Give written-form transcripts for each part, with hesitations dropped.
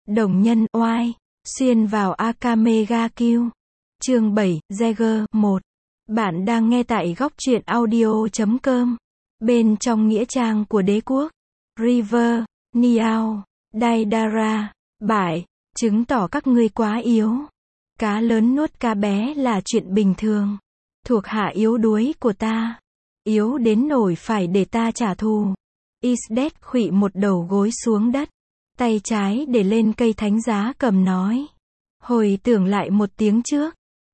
Đồng nhân oai, xuyên vào Akame ga Kill. Chương 7, Jäger 1. Bạn đang nghe tại góc truyện audio.com. Bên trong nghĩa trang của đế quốc, River, Niao, Daidara, bại, chứng tỏ các ngươi quá yếu. Cá lớn nuốt cá bé là chuyện bình thường. Thuộc hạ yếu đuối của ta. Yếu đến nỗi phải để ta trả thù. Isdet khuỵu một đầu gối xuống đất. Tay trái để lên cây thánh giá cầm nói. Hồi tưởng lại một tiếng trước.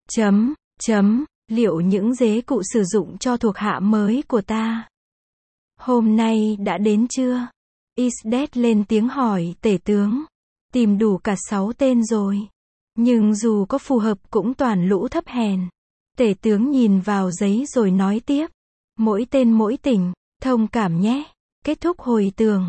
Liệu những dế cụ sử dụng cho thuộc hạ mới của ta hôm nay đã đến chưa? Isdet lên tiếng hỏi tể tướng. Tìm đủ cả 6 tên rồi. Nhưng dù có phù hợp cũng toàn lũ thấp hèn. Tể tướng nhìn vào giấy rồi nói tiếp. Mỗi tên mỗi tỉnh, thông cảm nhé. Kết thúc hồi tưởng.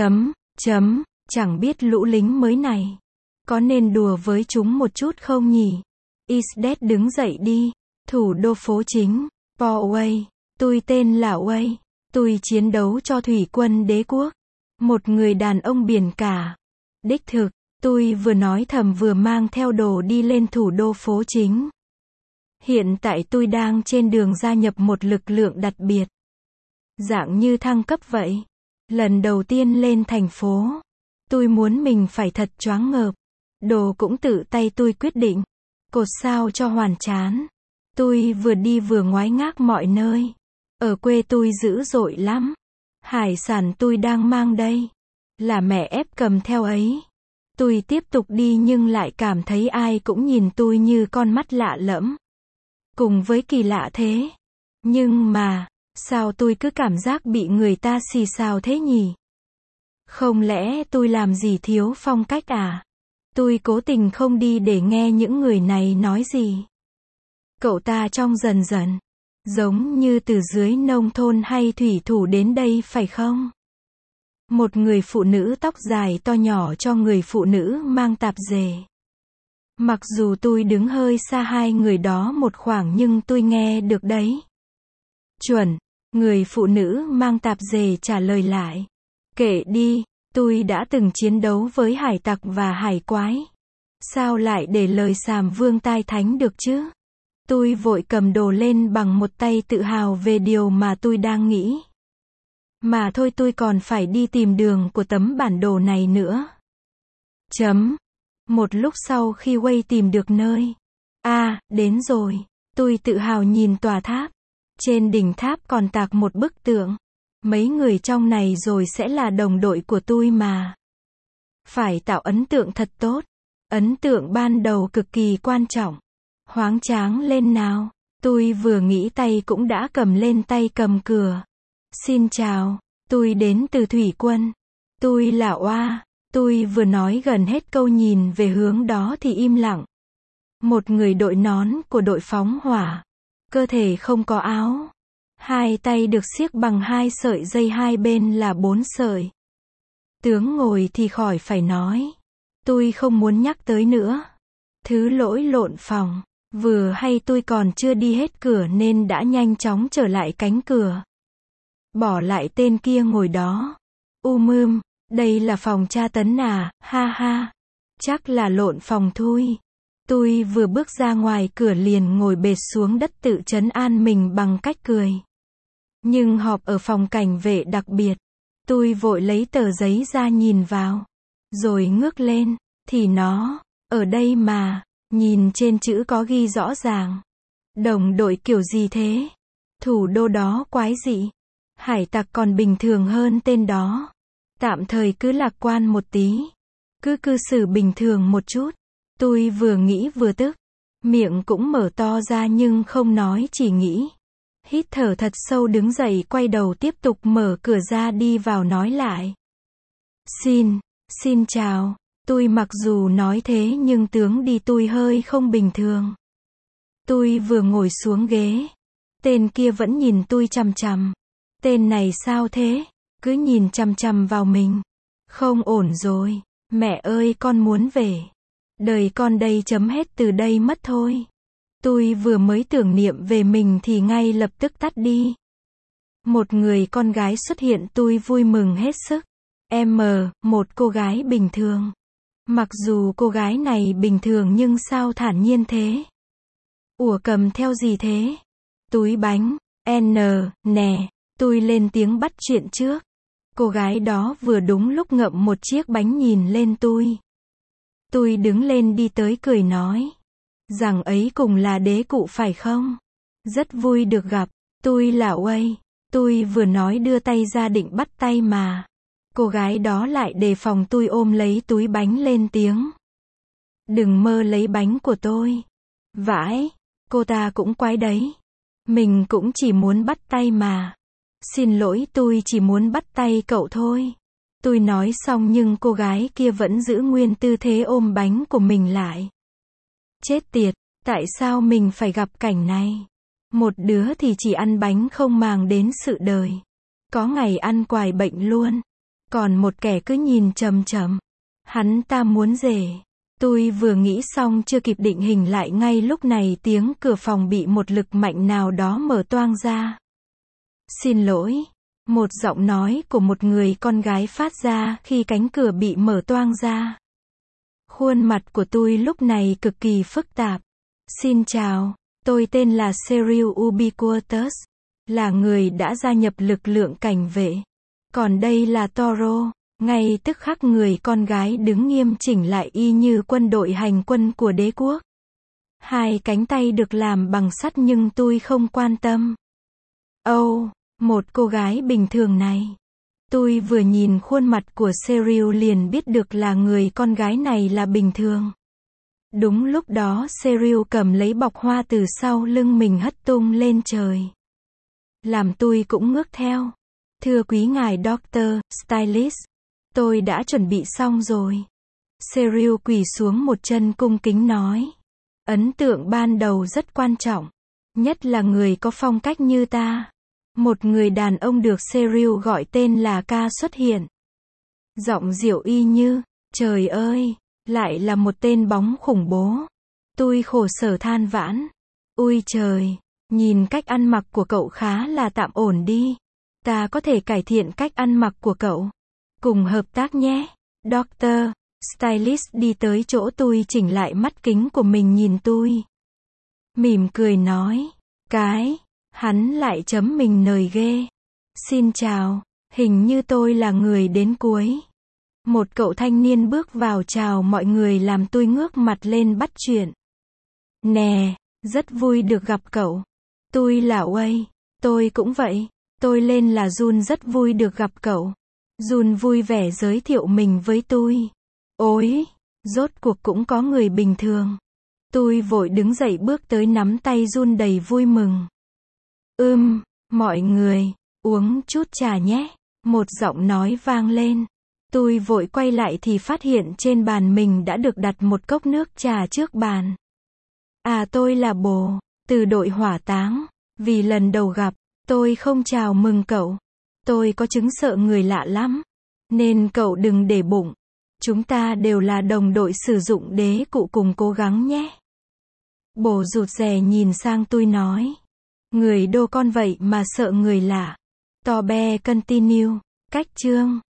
Chẳng biết lũ lính mới này có nên đùa với chúng một chút không nhỉ? Isdet đứng dậy đi. Thủ đô phố chính, Poway. Tôi tên là Way. Tôi chiến đấu cho thủy quân đế quốc. Một người đàn ông biển cả. Đích thực, tôi vừa nói thầm vừa mang theo đồ đi lên thủ đô phố chính. Hiện tại tôi đang trên đường gia nhập một lực lượng đặc biệt. Dạng như thăng cấp vậy. Lần đầu tiên lên thành phố. Tôi muốn mình phải thật choáng ngợp. Đồ cũng tự tay tôi quyết định. Cột sao cho hoàn chán. Tôi vừa đi vừa ngoái ngác mọi nơi. Ở quê tôi dữ dội lắm. Hải sản tôi đang mang đây. Là mẹ ép cầm theo ấy. Tôi tiếp tục đi nhưng lại cảm thấy ai cũng nhìn tôi như con mắt lạ lẫm. Cùng với kỳ lạ thế. Nhưng mà, sao tôi cứ cảm giác bị người ta xì xào thế nhỉ? Không lẽ tôi làm gì thiếu phong cách à? Tôi cố tình không đi để nghe những người này nói gì. Cậu ta trông dần dần giống như từ dưới nông thôn hay thủy thủ đến đây phải không? Một người phụ nữ tóc dài to nhỏ cho người phụ nữ mang tạp dề. Mặc dù tôi đứng hơi xa hai người đó một khoảng nhưng tôi nghe được đấy. Chuẩn, người phụ nữ mang tạp dề trả lời lại. Kệ đi, tôi đã từng chiến đấu với hải tặc và hải quái. Sao lại để lời sàm vương tai thánh được chứ? Tôi vội cầm đồ lên bằng một tay tự hào về điều mà tôi đang nghĩ. Mà thôi tôi còn phải đi tìm đường của tấm bản đồ này nữa. Một lúc sau khi Way tìm được nơi. Đến rồi. Tôi tự hào nhìn tòa tháp. Trên đỉnh tháp còn tạc một bức tượng. Mấy người trong này rồi sẽ là đồng đội của tôi mà. Phải tạo ấn tượng thật tốt. Ấn tượng ban đầu cực kỳ quan trọng. Hoáng tráng lên nào. Tôi vừa nghĩ tay cũng đã cầm lên tay cầm cửa. Xin chào, tôi đến từ thủy quân. Tôi là Oa. Tôi vừa nói gần hết câu nhìn về hướng đó thì im lặng. Một người đội nón của đội phóng hỏa. Cơ thể không có áo. Hai tay được siết bằng 2 sợi dây, hai bên là 4 sợi. Tướng ngồi thì khỏi phải nói. Tôi không muốn nhắc tới nữa. Thứ lỗi lộn phòng. Vừa hay tôi còn chưa đi hết cửa nên đã nhanh chóng trở lại cánh cửa. Bỏ lại tên kia ngồi đó. Đây là phòng tra tấn à, ha ha. Chắc là lộn phòng thôi. Tôi vừa bước ra ngoài cửa liền ngồi bệt xuống đất tự trấn an mình bằng cách cười. Nhưng họp ở phòng cảnh vệ đặc biệt. Tôi vội lấy tờ giấy ra nhìn vào. Rồi ngước lên, thì nó, ở đây mà. Nhìn trên chữ có ghi rõ ràng. Đồng đội kiểu gì thế? Thủ đô đó quái dị. Hải tặc còn bình thường hơn tên đó. Tạm thời cứ lạc quan một tí. Cứ cư xử bình thường một chút. Tôi vừa nghĩ vừa tức. Miệng cũng mở to ra nhưng không nói chỉ nghĩ. Hít thở thật sâu đứng dậy quay đầu tiếp tục mở cửa ra đi vào nói lại. Xin chào. Tôi mặc dù nói thế nhưng tướng đi tôi hơi không bình thường. Tôi vừa ngồi xuống ghế. Tên kia vẫn nhìn tôi chằm chằm. Tên này sao thế? Cứ nhìn chằm chằm vào mình. Không ổn rồi. Mẹ ơi con muốn về. Đời con đây chấm hết từ đây mất thôi. Tôi vừa mới tưởng niệm về mình thì ngay lập tức tắt đi. Một người con gái xuất hiện tôi vui mừng hết sức. Một cô gái bình thường. Mặc dù cô gái này bình thường nhưng sao thản nhiên thế? Ủa cầm theo gì thế? Túi bánh. Nè, tôi lên tiếng bắt chuyện trước. Cô gái đó vừa đúng lúc ngậm một chiếc bánh nhìn lên tôi. Tôi đứng lên đi tới cười nói. Rằng ấy cùng là đế cụ phải không? Rất vui được gặp. Tôi là Uây. Tôi vừa nói đưa tay ra định bắt tay mà. Cô gái đó lại đề phòng tôi ôm lấy túi bánh lên tiếng. Đừng mơ lấy bánh của tôi. Vãi, cô ta cũng quái đấy. Mình cũng chỉ muốn bắt tay mà. Xin lỗi tôi chỉ muốn bắt tay cậu thôi. Tôi nói xong nhưng cô gái kia vẫn giữ nguyên tư thế ôm bánh của mình lại. Chết tiệt, tại sao mình phải gặp cảnh này? Một đứa thì chỉ ăn bánh không màng đến sự đời. Có ngày ăn quài bệnh luôn. Còn một kẻ cứ nhìn chằm chằm. Hắn ta muốn rể. Tôi vừa nghĩ xong chưa kịp định hình lại ngay lúc này tiếng cửa phòng bị một lực mạnh nào đó mở toang ra. Xin lỗi. Một giọng nói của một người con gái phát ra khi cánh cửa bị mở toang ra. Khuôn mặt của tôi lúc này cực kỳ phức tạp. Xin chào, tôi tên là Cheryl Ubiquitous, là người đã gia nhập lực lượng cảnh vệ. Còn đây là Toro. Ngay tức khắc người con gái đứng nghiêm chỉnh lại y như quân đội hành quân của đế quốc. Hai cánh tay được làm bằng sắt nhưng tôi không quan tâm. Một cô gái bình thường này. Tôi vừa nhìn khuôn mặt của Cheryl liền biết được là người con gái này là bình thường. Đúng lúc đó Cheryl cầm lấy bọc hoa từ sau lưng mình hất tung lên trời. Làm tôi cũng ngước theo. Thưa quý ngài Doctor, Stylist. Tôi đã chuẩn bị xong rồi. Cheryl quỳ xuống một chân cung kính nói. Ấn tượng ban đầu rất quan trọng. Nhất là người có phong cách như ta. Một người đàn ông được Cheryl gọi tên là Ca xuất hiện. Giọng dịu y như, trời ơi, lại là một tên bóng khủng bố. Tôi khổ sở than vãn. Ui trời, nhìn cách ăn mặc của cậu khá là tạm ổn đi. Ta có thể cải thiện cách ăn mặc của cậu. Cùng hợp tác nhé. Doctor, Stylist đi tới chỗ tôi chỉnh lại mắt kính của mình nhìn tôi. Mỉm cười nói. Hắn lại chấm mình nời ghê. Xin chào, hình như tôi là người đến cuối. Một cậu thanh niên bước vào chào mọi người làm tôi ngước mặt lên bắt chuyện. Nè, rất vui được gặp cậu. Tôi là Uây. Tôi cũng vậy. Tôi lên là Jun rất vui được gặp cậu. Jun vui vẻ giới thiệu mình với tôi. Ôi, rốt cuộc cũng có người bình thường. Tôi vội đứng dậy bước tới nắm tay Jun đầy vui mừng. Mọi người, uống chút trà nhé. Một giọng nói vang lên. Tôi vội quay lại thì phát hiện trên bàn mình đã được đặt một cốc nước trà trước bàn. À tôi là Bồ, từ đội hỏa táng. Vì lần đầu gặp, tôi không chào mừng cậu. Tôi có chứng sợ người lạ lắm. Nên cậu đừng để bụng. Chúng ta đều là đồng đội sử dụng đế cụ cùng cố gắng nhé. Bồ rụt rè nhìn sang tôi nói. Người đô con vậy mà sợ người lạ. Tò be continue. Cách chương.